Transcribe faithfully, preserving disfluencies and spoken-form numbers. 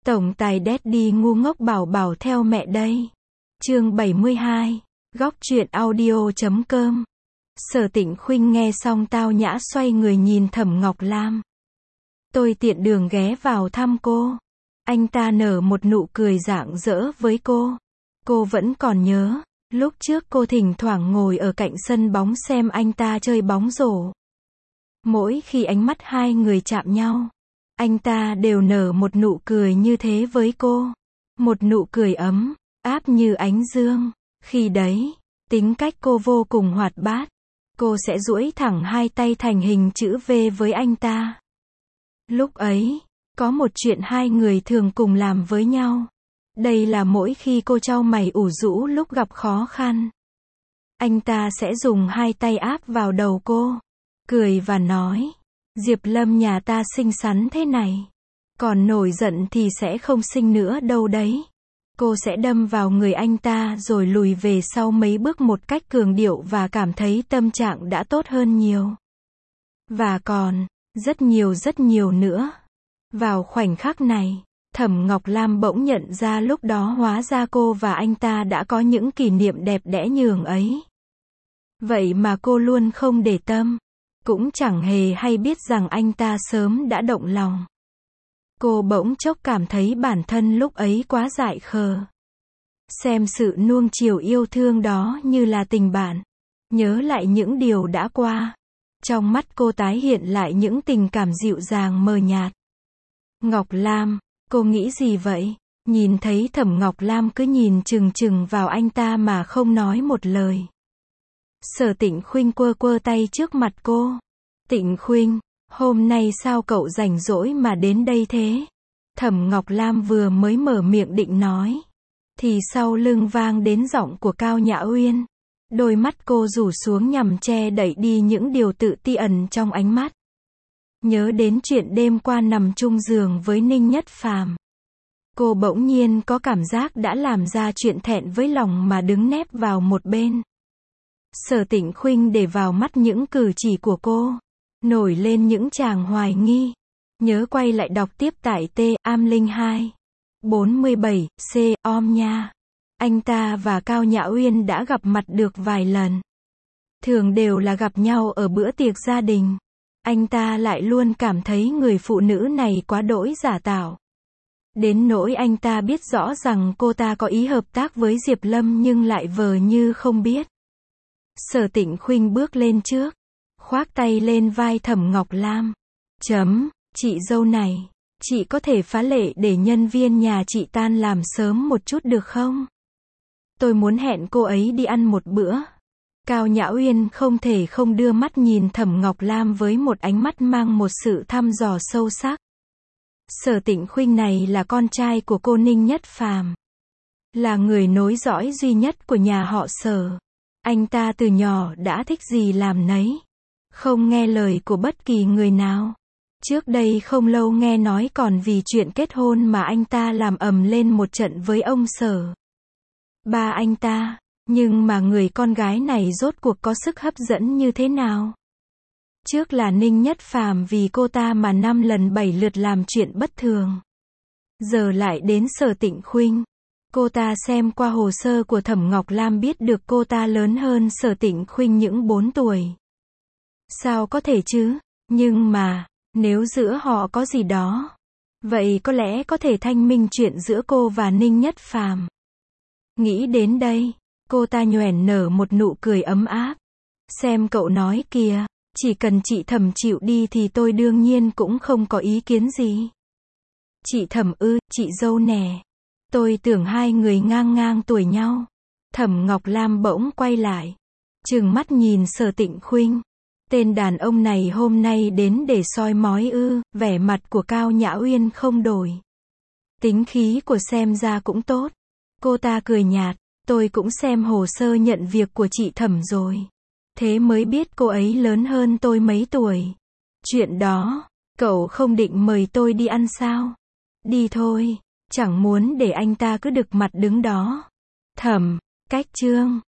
Tổng tài Daddy ngu ngốc bảo bảo theo mẹ đây. Chương bảy mươi hai. Góc truyện audio chấm com. Sở Tịnh Khuynh nghe xong tao nhã xoay người nhìn Thẩm Ngọc Lam. Tôi tiện đường ghé vào thăm cô. Anh ta nở một nụ cười rạng rỡ với cô. Cô vẫn còn nhớ, lúc trước cô thỉnh thoảng ngồi ở cạnh sân bóng xem anh ta chơi bóng rổ. Mỗi khi ánh mắt hai người chạm nhau, anh ta đều nở một nụ cười như thế với cô. Một nụ cười ấm áp như ánh dương. Khi đấy, tính cách cô vô cùng hoạt bát. Cô sẽ duỗi thẳng hai tay thành hình chữ V với anh ta. Lúc ấy, có một chuyện hai người thường cùng làm với nhau. Đây là mỗi khi cô chau mày ủ rũ lúc gặp khó khăn, anh ta sẽ dùng hai tay áp vào đầu cô, cười và nói: Diệp Lâm nhà ta xinh xắn thế này, còn nổi giận thì sẽ không xinh nữa đâu đấy. Cô sẽ đâm vào người anh ta rồi lùi về sau mấy bước một cách cường điệu và cảm thấy tâm trạng đã tốt hơn nhiều. Và còn, rất nhiều rất nhiều nữa. Vào khoảnh khắc này, Thẩm Ngọc Lam bỗng nhận ra lúc đó hóa ra cô và anh ta đã có những kỷ niệm đẹp đẽ nhường ấy. Vậy mà cô luôn không để tâm, cũng chẳng hề hay biết rằng anh ta sớm đã động lòng. Cô bỗng chốc cảm thấy bản thân lúc ấy quá dại khờ. Xem sự nuông chiều yêu thương đó như là tình bạn. Nhớ lại những điều đã qua. Trong mắt cô tái hiện lại những tình cảm dịu dàng mờ nhạt. Ngọc Lam, cô nghĩ gì vậy? Nhìn thấy Thẩm Ngọc Lam cứ nhìn chừng chừng vào anh ta mà không nói một lời. Sở Tịnh Khuynh quơ quơ tay trước mặt cô. Tịnh Khuynh, hôm nay sao cậu rảnh rỗi mà đến đây thế? Thẩm Ngọc Lam vừa mới mở miệng định nói, thì sau lưng vang đến giọng của Cao Nhã Uyên. Đôi mắt cô rủ xuống nhằm che đậy đi những điều tự ti ẩn trong ánh mắt. Nhớ đến chuyện đêm qua nằm chung giường với Ninh Nhất Phàm, cô bỗng nhiên có cảm giác đã làm ra chuyện thẹn với lòng mà đứng nép vào một bên. Sở Tịnh Khuynh để vào mắt những cử chỉ của cô, nổi lên những tràng hoài nghi. Nhớ quay lại đọc tiếp tại T. Am Linh hai. bốn mươi bảy, C. Om nha. Anh ta và Cao Nhã Uyên đã gặp mặt được vài lần. Thường đều là gặp nhau ở bữa tiệc gia đình. Anh ta lại luôn cảm thấy người phụ nữ này quá đỗi giả tạo. Đến nỗi anh ta biết rõ rằng cô ta có ý hợp tác với Diệp Lâm nhưng lại vờ như không biết. Sở Tịnh Khuynh bước lên trước, khoác tay lên vai Thẩm Ngọc Lam. Chấm, chị dâu này, chị có thể phá lệ để nhân viên nhà chị tan làm sớm một chút được không? Tôi muốn hẹn cô ấy đi ăn một bữa. Cao Nhã Uyên không thể không đưa mắt nhìn Thẩm Ngọc Lam với một ánh mắt mang một sự thăm dò sâu sắc. Sở Tịnh Khuynh này là con trai của cô Ninh Nhất Phàm, là người nối dõi duy nhất của nhà họ Sở. Anh ta từ nhỏ đã thích gì làm nấy, không nghe lời của bất kỳ người nào. Trước đây không lâu nghe nói còn vì chuyện kết hôn mà anh ta làm ầm lên một trận với ông Sở, ba anh ta. Nhưng mà người con gái này rốt cuộc có sức hấp dẫn như thế nào? Trước là Ninh Nhất Phàm vì cô ta mà năm lần bảy lượt làm chuyện bất thường. Giờ lại đến Sở Tịnh Khuynh. Cô ta xem qua hồ sơ của Thẩm Ngọc Lam biết được cô ta lớn hơn Sở Tịnh Khuynh những bốn tuổi. Sao có thể chứ? Nhưng mà, nếu giữa họ có gì đó, vậy có lẽ có thể thanh minh chuyện giữa cô và Ninh Nhất Phàm. Nghĩ đến đây, cô ta nhoẻn nở một nụ cười ấm áp. Xem cậu nói kìa, chỉ cần chị Thẩm chịu đi thì tôi đương nhiên cũng không có ý kiến gì. Chị Thẩm ư, chị dâu nè. Tôi tưởng hai người ngang ngang tuổi nhau. Thẩm Ngọc Lam bỗng quay lại, trừng mắt nhìn Sở Tịnh Khuynh. Tên đàn ông này hôm nay đến để soi mói ư? Vẻ mặt của Cao Nhã Uyên không đổi. Tính khí của xem ra cũng tốt. Cô ta cười nhạt. Tôi cũng xem hồ sơ nhận việc của chị Thẩm rồi. Thế mới biết cô ấy lớn hơn tôi mấy tuổi. Chuyện đó, cậu không định mời tôi đi ăn sao? Đi thôi, chẳng muốn để anh ta cứ đực mặt đứng đó. Thẩm, cách chương.